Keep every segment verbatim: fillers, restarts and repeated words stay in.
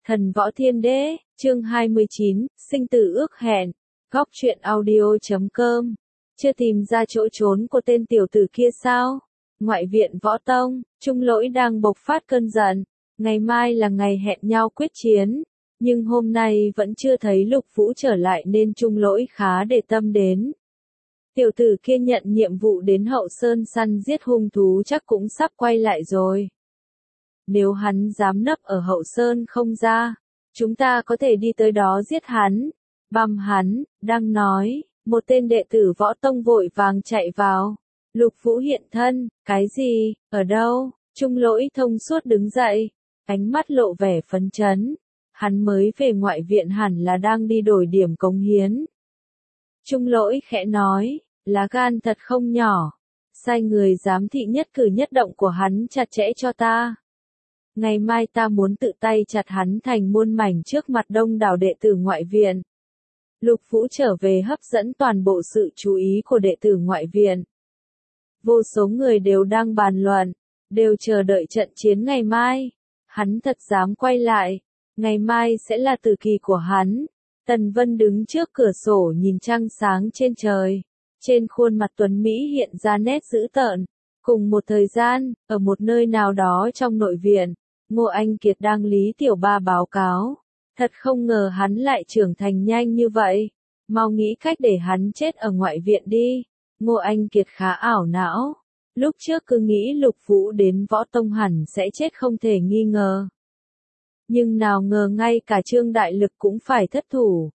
Thần Võ Thiên Đế, chương hai mươi chín, sinh tử ước hẹn, góc truyện audio chấm com. Chưa tìm ra chỗ trốn của tên tiểu tử kia sao? Ngoại viện Võ Tông, Trung Lỗi đang bộc phát cơn giận. Ngày mai là ngày hẹn nhau quyết chiến, nhưng hôm nay vẫn chưa thấy Lục Vũ trở lại nên Trung Lỗi khá để tâm đến. Tiểu tử kia nhận nhiệm vụ đến Hậu Sơn săn giết hung thú chắc cũng sắp quay lại rồi. Nếu hắn dám nấp ở Hậu Sơn không ra, chúng ta có thể đi tới đó giết hắn, băm hắn. Đang nói, một tên đệ tử Võ Tông vội vàng chạy vào. Lục Vũ hiện thân, cái gì, ở đâu? Trung Lỗi thông suốt đứng dậy, ánh mắt lộ vẻ phấn chấn. Hắn mới về ngoại viện hẳn là đang đi đổi điểm cống hiến. Trung Lỗi khẽ nói, lá gan thật không nhỏ, sai người giám thị nhất cử nhất động của hắn chặt chẽ cho ta. Ngày mai ta muốn tự tay chặt hắn thành muôn mảnh trước mặt đông đảo đệ tử ngoại viện. Lục Vũ trở về hấp dẫn toàn bộ sự chú ý của đệ tử ngoại viện. Vô số người đều đang bàn luận, đều chờ đợi trận chiến ngày mai. Hắn thật dám quay lại, ngày mai sẽ là tử kỳ của hắn. Tần Vân đứng trước cửa sổ nhìn trăng sáng trên trời. Trên khuôn mặt tuấn Mỹ hiện ra nét dữ tợn. Cùng một thời gian, ở một nơi nào đó trong nội viện, Ngô Anh Kiệt đang Lý Tiểu Ba báo cáo. Thật không ngờ hắn lại trưởng thành nhanh như vậy. Mau nghĩ cách để hắn chết ở ngoại viện đi. Ngô Anh Kiệt khá ảo não. Lúc trước cứ nghĩ Lục Vũ đến Võ Tông hẳn sẽ chết không thể nghi ngờ. Nhưng nào ngờ ngay cả Trương Đại Lực cũng phải thất thủ.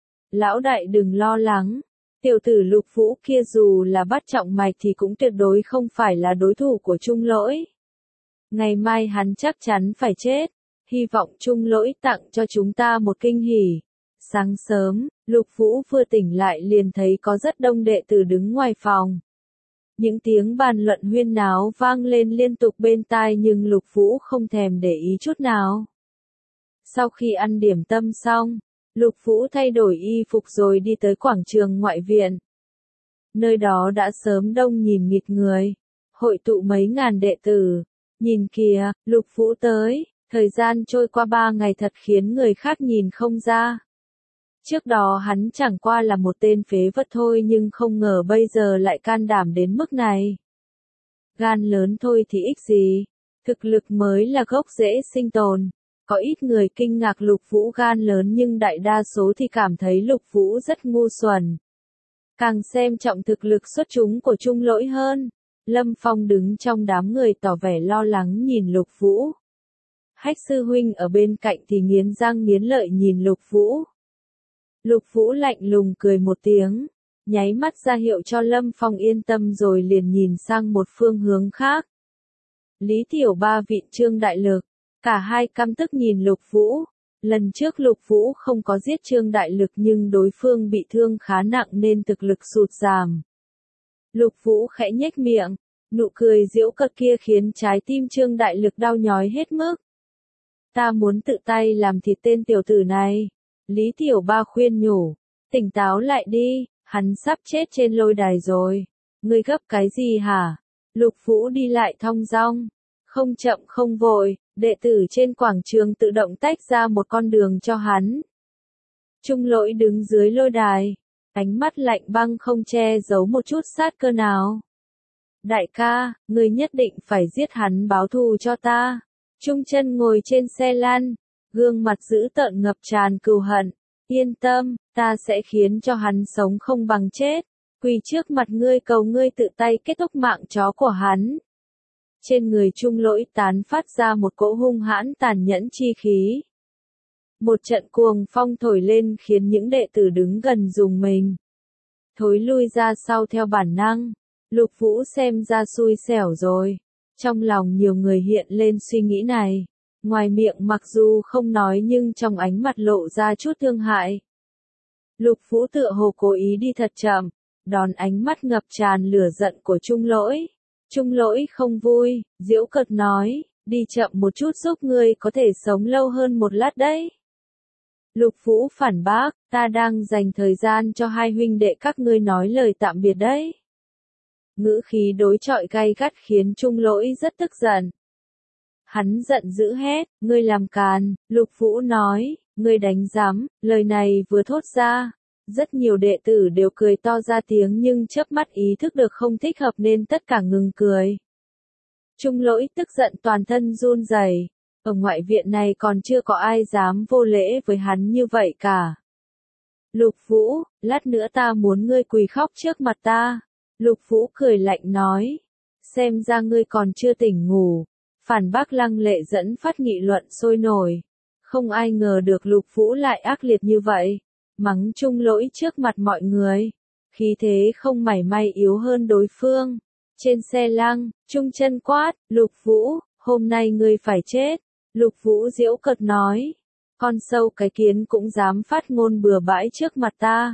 Lão đại đừng lo lắng. Tiểu tử Lục Vũ kia dù là bắt trọng mạch thì cũng tuyệt đối không phải là đối thủ của Trung Lỗi. Ngày mai hắn chắc chắn phải chết. Hy vọng Trung Lỗi tặng cho chúng ta một kinh hỉ. Sáng sớm, Lục Vũ vừa tỉnh lại liền thấy có rất đông đệ tử đứng ngoài phòng. Những tiếng bàn luận huyên náo vang lên liên tục bên tai nhưng Lục Vũ không thèm để ý chút nào. Sau khi ăn điểm tâm xong, Lục Vũ thay đổi y phục rồi đi tới quảng trường ngoại viện. Nơi đó đã sớm đông nhìn nghịt người, hội tụ mấy ngàn đệ tử. Nhìn kìa, Lục Vũ tới, thời gian trôi qua ba ngày thật khiến người khác nhìn không ra. Trước đó hắn chẳng qua là một tên phế vật thôi nhưng không ngờ bây giờ lại can đảm đến mức này. Gan lớn thôi thì ích gì, thực lực mới là gốc rễ sinh tồn. Có ít người kinh ngạc Lục Vũ gan lớn nhưng đại đa số thì cảm thấy Lục Vũ rất ngu xuẩn. Càng xem trọng thực lực xuất chúng của Trung Lỗi hơn. Lâm Phong đứng trong đám người tỏ vẻ lo lắng nhìn Lục Vũ. Hách sư huynh ở bên cạnh thì nghiến răng nghiến lợi nhìn Lục Vũ. Lục Vũ lạnh lùng cười một tiếng, nháy mắt ra hiệu cho Lâm Phong yên tâm rồi liền nhìn sang một phương hướng khác. Lý Tiểu Ba vịn Trương Đại Lực, cả hai căm tức nhìn Lục Vũ. Lần trước Lục Vũ không có giết Trương Đại Lực nhưng đối phương bị thương khá nặng nên thực lực sụt giảm. Lục Vũ khẽ nhếch miệng, nụ cười giễu cợt kia khiến trái tim Trương Đại Lực đau nhói hết mức. Ta muốn tự tay làm thịt tên tiểu tử này. Lý Tiểu Ba khuyên nhủ, tỉnh táo lại đi, hắn sắp chết trên lôi đài rồi. Ngươi gấp cái gì hả? Lục Vũ đi lại thong dong, không chậm không vội, đệ tử trên quảng trường tự động tách ra một con đường cho hắn. Trung Lỗi đứng dưới lôi đài, ánh mắt lạnh băng không che giấu một chút sát cơ nào. Đại ca, ngươi nhất định phải giết hắn báo thù cho ta. Trung Chân ngồi trên xe lăn, gương mặt dữ tợn ngập tràn cừu hận. Yên tâm, ta sẽ khiến cho hắn sống không bằng chết. Quỳ trước mặt ngươi cầu ngươi tự tay kết thúc mạng chó của hắn. Trên người Trung Lỗi tán phát ra một cỗ hung hãn tàn nhẫn chi khí. Một trận cuồng phong thổi lên khiến những đệ tử đứng gần rùng mình. Thối lui ra sau theo bản năng. Lục Vũ xem ra xui xẻo rồi. Trong lòng nhiều người hiện lên suy nghĩ này. Ngoài miệng mặc dù không nói nhưng trong ánh mặt lộ ra chút thương hại. Lục Vũ tựa hồ cố ý đi thật chậm, đón ánh mắt ngập tràn lửa giận của Trung Lỗi. Trung Lỗi không vui, giễu cợt nói, đi chậm một chút giúp ngươi có thể sống lâu hơn một lát đấy. Lục Vũ phản bác, ta đang dành thời gian cho hai huynh đệ các ngươi nói lời tạm biệt đấy. Ngữ khí đối chọi gay gắt khiến Trung Lỗi rất tức giận. Hắn giận dữ hét, ngươi làm càn, Lục Vũ nói, ngươi đánh giám, lời này vừa thốt ra. Rất nhiều đệ tử đều cười to ra tiếng nhưng chớp mắt ý thức được không thích hợp nên tất cả ngừng cười. Trung Lỗi tức giận toàn thân run rẩy. Ở ngoại viện này còn chưa có ai dám vô lễ với hắn như vậy cả. Lục Vũ, lát nữa ta muốn ngươi quỳ khóc trước mặt ta. Lục Vũ cười lạnh nói. Xem ra ngươi còn chưa tỉnh ngủ. Phản bác Lăng Lệ dẫn phát nghị luận sôi nổi. Không ai ngờ được Lục Vũ lại ác liệt như vậy. Mắng Trung Lỗi trước mặt mọi người. Khí thế không mảy may yếu hơn đối phương. Trên xe lăng, Trung Chân quát, Lục Vũ, hôm nay ngươi phải chết. Lục Vũ giễu cợt nói. Con sâu cái kiến cũng dám phát ngôn bừa bãi trước mặt ta.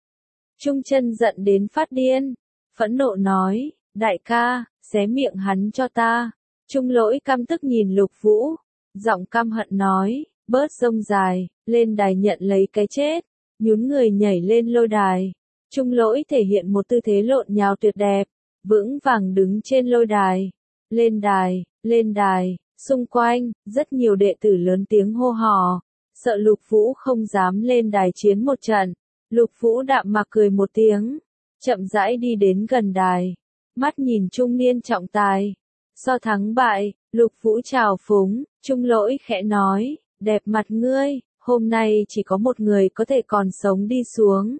Trung Chân giận đến phát điên. Phẫn nộ nói, đại ca, xé miệng hắn cho ta. Trung Lỗi căm tức nhìn Lục Vũ. Giọng căm hận nói, bớt rông dài, lên đài nhận lấy cái chết. Nhún người nhảy lên lôi đài. Trung Lỗi thể hiện một tư thế lộn nhào tuyệt đẹp. Vững vàng đứng trên lôi đài. Lên đài, lên đài. Xung quanh, rất nhiều đệ tử lớn tiếng hô hò. Sợ Lục Vũ không dám lên đài chiến một trận. Lục Vũ đạm mạc cười một tiếng. Chậm rãi đi đến gần đài. Mắt nhìn trung niên trọng tài. So thắng bại, Lục Vũ chào phúng. Trung Lỗi khẽ nói, đẹp mặt ngươi, hôm nay chỉ có một người có thể còn sống đi xuống.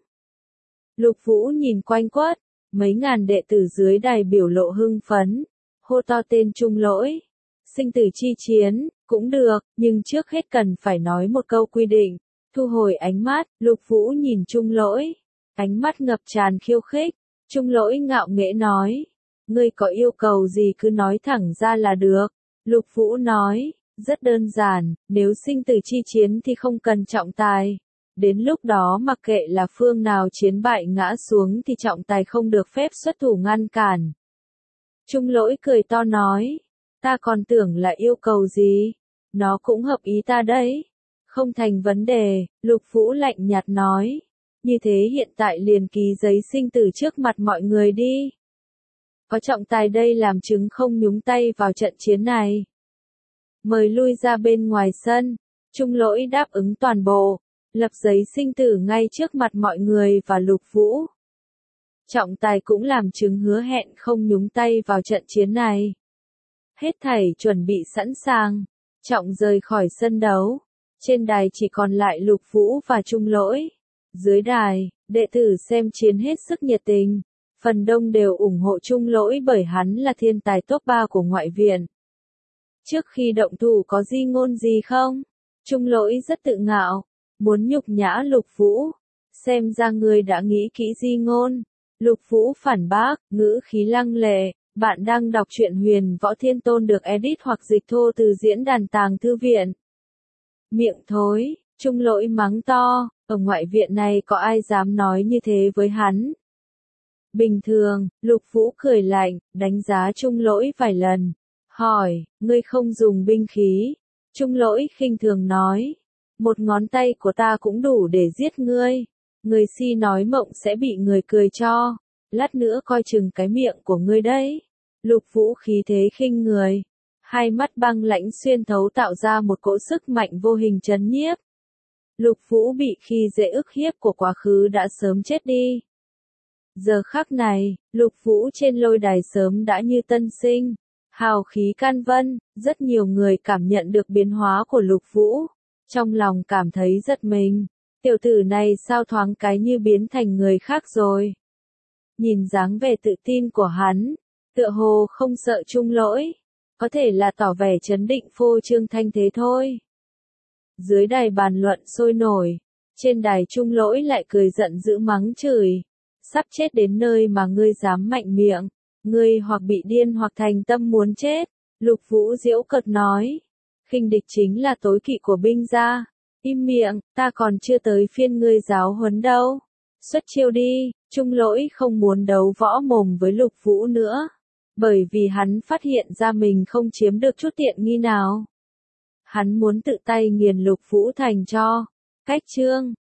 Lục Vũ nhìn quanh quất. Mấy ngàn đệ tử dưới đài biểu lộ hưng phấn. Hô to tên Trung Lỗi. Sinh tử chi chiến, cũng được, nhưng trước hết cần phải nói một câu quy định. Thu hồi ánh mắt, Lục Vũ nhìn Trung Lỗi. Ánh mắt ngập tràn khiêu khích. Trung Lỗi ngạo nghễ nói. Ngươi có yêu cầu gì cứ nói thẳng ra là được. Lục Vũ nói, rất đơn giản, nếu sinh tử chi chiến thì không cần trọng tài. Đến lúc đó mặc kệ là phương nào chiến bại ngã xuống thì trọng tài không được phép xuất thủ ngăn cản. Trung Lỗi cười to nói. Ta còn tưởng là yêu cầu gì. Nó cũng hợp ý ta đấy. Không thành vấn đề, Lục Vũ lạnh nhạt nói. Như thế hiện tại liền ký giấy sinh tử trước mặt mọi người đi. Có trọng tài đây làm chứng không nhúng tay vào trận chiến này. Mời lui ra bên ngoài sân. Trung Lỗi đáp ứng toàn bộ. Lập giấy sinh tử ngay trước mặt mọi người và Lục Vũ. Trọng tài cũng làm chứng hứa hẹn không nhúng tay vào trận chiến này. Hết thảy chuẩn bị sẵn sàng. Trọng rời khỏi sân đấu. Trên đài chỉ còn lại Lục Vũ và Trung Lỗi. Dưới đài, đệ tử xem chiến hết sức nhiệt tình. Phần đông đều ủng hộ Trung Lỗi bởi hắn là thiên tài top ba của ngoại viện. Trước khi động thủ có di ngôn gì không? Trung Lỗi rất tự ngạo. Muốn nhục nhã Lục Vũ. Xem ra ngươi đã nghĩ kỹ di ngôn. Lục Vũ phản bác, ngữ khí lăng lệ. Bạn đang đọc truyện Huyền Võ Thiên Tôn được edit hoặc dịch thô từ diễn đàn Tàng Thư Viện. Miệng thối, Trung Lỗi mắng to, ở ngoại viện này có ai dám nói như thế với hắn. Bình thường, Lục Vũ cười lạnh, đánh giá Trung Lỗi vài lần. Hỏi, ngươi không dùng binh khí. Trung Lỗi khinh thường nói. Một ngón tay của ta cũng đủ để giết ngươi. Người si nói mộng sẽ bị người cười cho. Lát nữa coi chừng cái miệng của ngươi đấy. Lục Vũ khí thế khinh người. Hai mắt băng lãnh xuyên thấu tạo ra một cỗ sức mạnh vô hình trấn nhiếp. Lục Vũ bị khi dễ ức hiếp của quá khứ đã sớm chết đi. Giờ khắc này, Lục Vũ trên lôi đài sớm đã như tân sinh. Hào khí can vân, rất nhiều người cảm nhận được biến hóa của Lục Vũ. Trong lòng cảm thấy giật mình. Tiểu tử này sao thoáng cái như biến thành người khác rồi. Nhìn dáng vẻ tự tin của hắn. Tựa hồ không sợ Trung Lỗi. Có thể là tỏ vẻ trấn định phô trương thanh thế thôi. Dưới đài bàn luận sôi nổi. Trên đài Trung Lỗi lại cười giận dữ mắng chửi. Sắp chết đến nơi mà ngươi dám mạnh miệng. Ngươi hoặc bị điên hoặc thành tâm muốn chết. Lục Vũ giễu cợt nói. Khinh địch chính là tối kỵ của binh gia. Im miệng, ta còn chưa tới phiên ngươi giáo huấn đâu. Xuất chiêu đi. Trung Lỗi không muốn đấu võ mồm với Lục Vũ nữa. Bởi vì hắn phát hiện ra mình không chiếm được chút tiện nghi nào. Hắn muốn tự tay nghiền Lục Vũ thành cho. Cách chương.